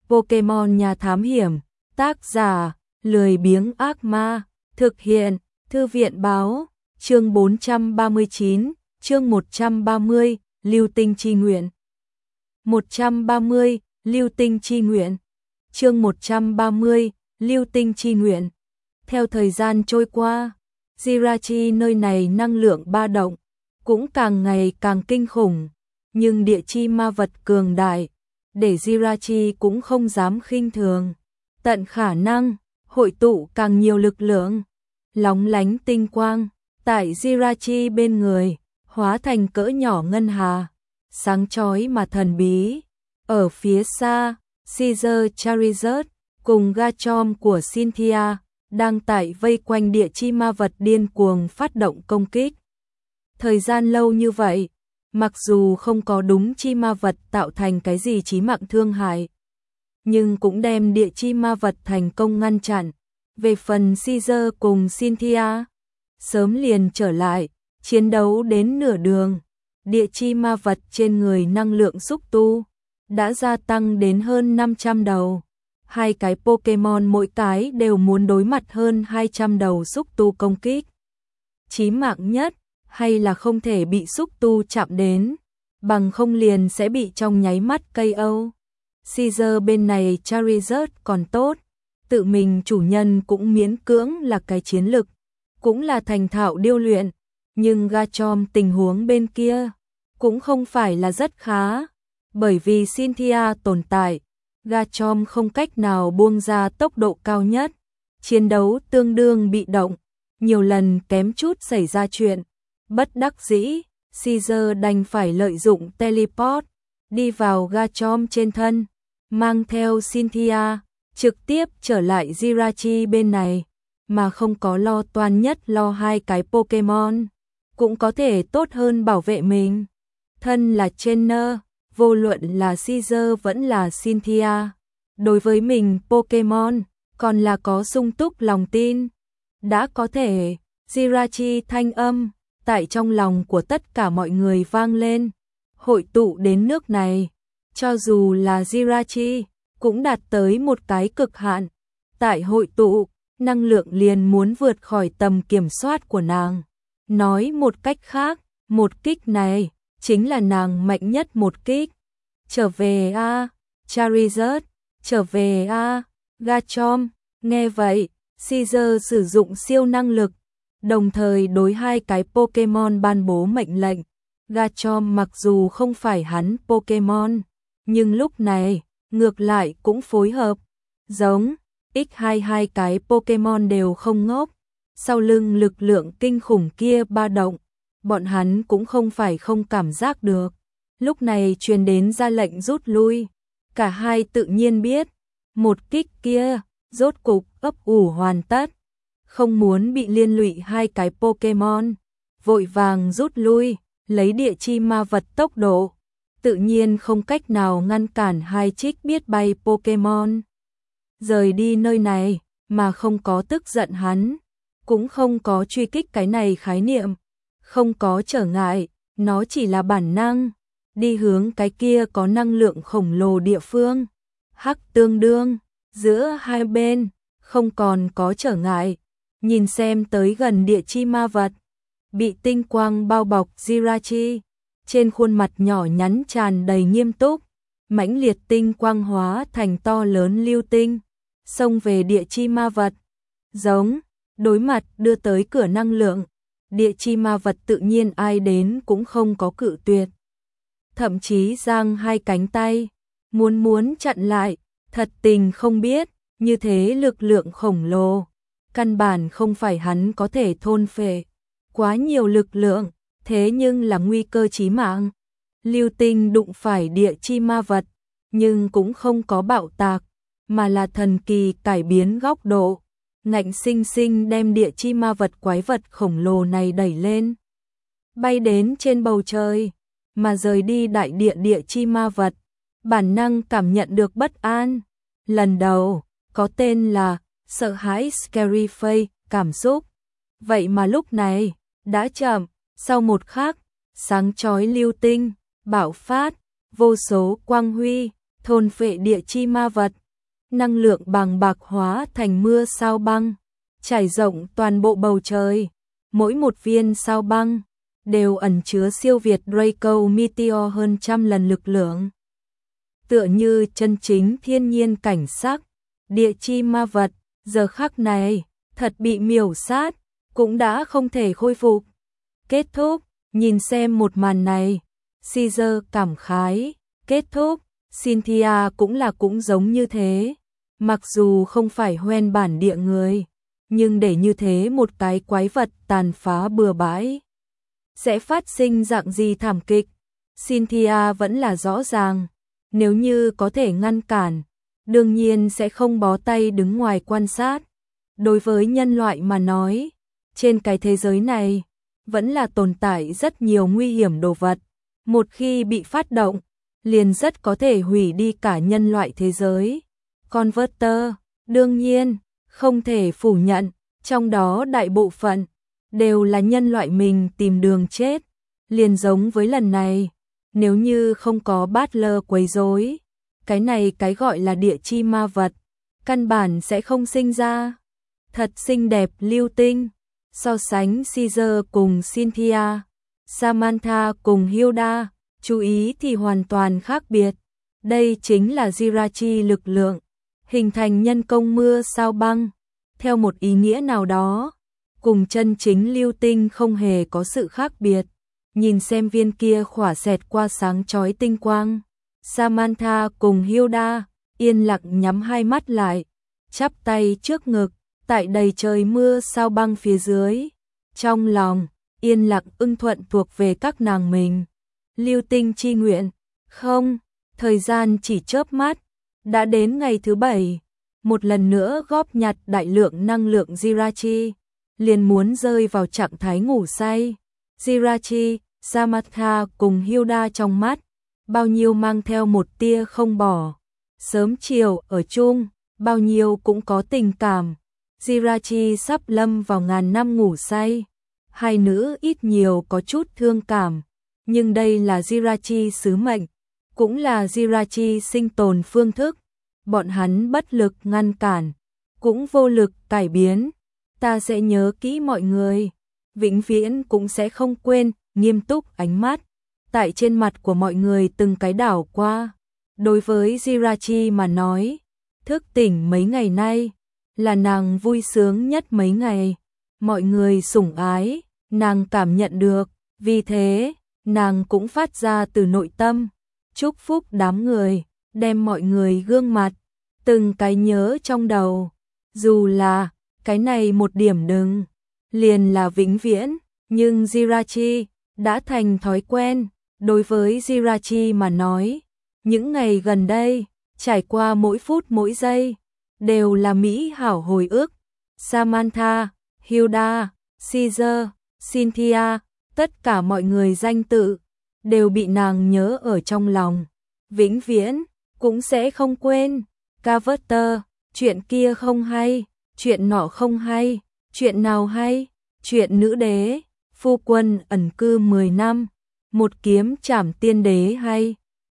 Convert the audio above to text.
Pokemon Nhà Thám Hiểm, tác giả, lười biếng ác ma, thực hiện, Thư viện Báo, chương 439, chương 130, Lưu Tinh Chi Nguyện. 130, Lưu Tinh Chi Nguyện. Chương 130, Lưu Tinh Chi Nguyện. Theo thời gian trôi qua, Jirachi nơi này năng lượng ba động cũng càng ngày càng kinh khủng, nhưng địa chi ma vật cường đại, để Jirachi cũng không dám khinh thường, tận khả năng hội tụ càng nhiều lực lượng, lóng lánh tinh quang tại Jirachi bên người, hóa thành cỡ nhỏ ngân hà, sáng chói mà thần bí. Ở phía xa, Caesar Charizard cùng Garchomp của Cynthia đang tại vây quanh địa chi ma vật điên cuồng phát động công kích. Thời gian lâu như vậy, mặc dù không có đúng chi ma vật tạo thành cái gì chí mạng thương hại, nhưng cũng đem địa chi ma vật thành công ngăn chặn. Về phần Caesar cùng Cynthia, sớm liền trở lại, chiến đấu đến nửa đường, địa chi ma vật trên người năng lượng xúc tu đã gia tăng đến hơn 500 đầu. Hai cái Pokemon mỗi cái đều muốn đối mặt hơn 200 đầu xúc tu công kích. Chí mạng nhất hay là không thể bị xúc tu chạm đến, bằng không liền sẽ bị trong nháy mắt KO. Caesar bên này Charizard còn tốt, tự mình chủ nhân cũng miễn cưỡng là cái chiến lực, cũng là thành thạo điêu luyện, nhưng Garchomp tình huống bên kia cũng không phải là rất khá, bởi vì Cynthia tồn tại, Garchomp không cách nào buông ra tốc độ cao nhất, chiến đấu tương đương bị động, nhiều lần kém chút xảy ra chuyện. Bất đắc dĩ, Caesar đành phải lợi dụng teleport, đi vào Garchomp trên thân, mang theo Cynthia, trực tiếp trở lại Jirachi bên này, mà không có lo toan nhất lo hai cái Pokemon, cũng có thể tốt hơn bảo vệ mình. Thân là trainer, vô luận là Caesar vẫn là Cynthia, đối với mình Pokemon, còn là có sung túc lòng tin. Đã có thể, Jirachi thanh âm tại trong lòng của tất cả mọi người vang lên, hội tụ đến nước này, cho dù là Jirachi cũng đạt tới một cái cực hạn, tại hội tụ, năng lượng liền muốn vượt khỏi tầm kiểm soát của nàng. Nói một cách khác, một kích này chính là nàng mạnh nhất một kích. Trở về a, Charizard, trở về a, Garchomp. Nghe vậy, Caesar sử dụng siêu năng lực, đồng thời đối hai cái Pokemon ban bố mệnh lệnh. Garchomp mặc dù không phải hắn Pokemon, nhưng lúc này, ngược lại cũng phối hợp. Giống, hai cái Pokemon đều không ngốc. Sau lưng lực lượng kinh khủng kia ba động, bọn hắn cũng không phải không cảm giác được. Lúc này truyền đến ra lệnh rút lui. Cả hai tự nhiên biết, một kích kia, rốt cục ấp ủ hoàn tất. Không muốn bị liên lụy hai cái Pokemon, vội vàng rút lui, lấy địa chi ma vật tốc độ, tự nhiên không cách nào ngăn cản hai trích biết bay Pokemon. Rời đi nơi này, mà không có tức giận hắn, cũng không có truy kích cái này khái niệm, không có trở ngại, nó chỉ là bản năng, đi hướng cái kia có năng lượng khổng lồ địa phương. Hắc tương đương, giữa hai bên, không còn có trở ngại. Nhìn xem tới gần địa chi ma vật, bị tinh quang bao bọc Jirachi, trên khuôn mặt nhỏ nhắn tràn đầy nghiêm túc, mãnh liệt tinh quang hóa thành to lớn lưu tinh, xông về địa chi ma vật. Giống, đối mặt đưa tới cửa năng lượng, địa chi ma vật tự nhiên ai đến cũng không có cự tuyệt. Thậm chí giang hai cánh tay, muốn chặn lại, thật tình không biết, như thế lực lượng khổng lồ, căn bản không phải hắn có thể thôn phệ. Quá nhiều lực lượng, thế nhưng là nguy cơ chí mạng. Lưu tinh đụng phải địa chi ma vật, nhưng cũng không có bạo tạc, mà là thần kỳ cải biến góc độ, ngạnh sinh sinh đem địa chi ma vật quái vật khổng lồ này đẩy lên, bay đến trên bầu trời, mà rời đi đại địa địa chi ma vật. Bản năng cảm nhận được bất an, lần đầu có tên là sợ hãi scary face cảm xúc. Vậy mà lúc này đã chậm, sau một khắc, sáng chói lưu tinh bạo phát, vô số quang huy thôn phệ địa chi ma vật, năng lượng bàng bạc hóa thành mưa sao băng, trải rộng toàn bộ bầu trời. Mỗi một viên sao băng đều ẩn chứa siêu việt Draco Meteor hơn trăm lần lực lượng. Tựa như chân chính thiên nhiên cảnh sắc, địa chi ma vật, giờ khắc này, thật bị miểu sát, cũng đã không thể khôi phục. Kết thúc, nhìn xem một màn này, Caesar cảm khái, kết thúc, Cynthia cũng giống như thế. Mặc dù không phải hoen bản địa người, nhưng để như thế một cái quái vật tàn phá bừa bãi, sẽ phát sinh dạng gì thảm kịch, Cynthia vẫn là rõ ràng. Nếu như có thể ngăn cản, đương nhiên sẽ không bó tay đứng ngoài quan sát. Đối với nhân loại mà nói, trên cái thế giới này, vẫn là tồn tại rất nhiều nguy hiểm đồ vật. Một khi bị phát động, liền rất có thể hủy đi cả nhân loại thế giới. Converter, đương nhiên, không thể phủ nhận, trong đó đại bộ phận đều là nhân loại mình tìm đường chết. Liền giống với lần này, nếu như không có Butler quấy rối, cái gọi là địa chi ma vật, căn bản sẽ không sinh ra. Thật xinh đẹp lưu tinh, so sánh Caesar cùng Cynthia, Samantha cùng Hilda, chú ý thì hoàn toàn khác biệt. Đây chính là Jirachi lực lượng, hình thành nhân công mưa sao băng. Theo một ý nghĩa nào đó, cùng chân chính lưu tinh không hề có sự khác biệt. Nhìn xem viên kia khỏa xẹt qua sáng chói tinh quang, Samantha cùng Hilda yên lặng nhắm hai mắt lại, chắp tay trước ngực, tại đầy trời mưa sao băng phía dưới. Trong lòng, yên lặng ưng thuận thuộc về các nàng mình. Lưu tinh chi nguyện, không, thời gian chỉ chớp mắt, đã đến ngày thứ 7, một lần nữa góp nhặt đại lượng năng lượng Jirachi, liền muốn rơi vào trạng thái ngủ say. Jirachi, Samantha cùng Hilda trong mắt, bao nhiêu mang theo một tia không bỏ. Sớm chiều ở chung, bao nhiêu cũng có tình cảm. Jirachi sắp lâm vào ngàn năm ngủ say. Hai nữ ít nhiều có chút thương cảm, nhưng đây là Jirachi sứ mệnh, cũng là Jirachi sinh tồn phương thức. Bọn hắn bất lực ngăn cản, cũng vô lực cải biến. Ta sẽ nhớ kỹ mọi người, vĩnh viễn cũng sẽ không quên. Nghiêm túc ánh mắt tại trên mặt của mọi người từng cái đảo qua. Đối với Jirachi mà nói, thức tỉnh mấy ngày nay là nàng vui sướng nhất mấy ngày. Mọi người sủng ái, nàng cảm nhận được, vì thế nàng cũng phát ra từ nội tâm chúc phúc đám người, đem mọi người gương mặt từng cái nhớ trong đầu. Dù là cái này một điểm đừng, liền là vĩnh viễn, nhưng Jirachi đã thành thói quen. Đối với Jirachi mà nói, những ngày gần đây, trải qua mỗi phút mỗi giây, đều là mỹ hảo hồi ức. Samantha, Hilda, Caesar, Cynthia, tất cả mọi người danh tự, đều bị nàng nhớ ở trong lòng. Vĩnh viễn, cũng sẽ không quên. Carver, chuyện kia không hay, chuyện nọ không hay, chuyện nào hay, chuyện nữ đế, phu quân ẩn cư 10 năm, một kiếm trảm tiên đế hay.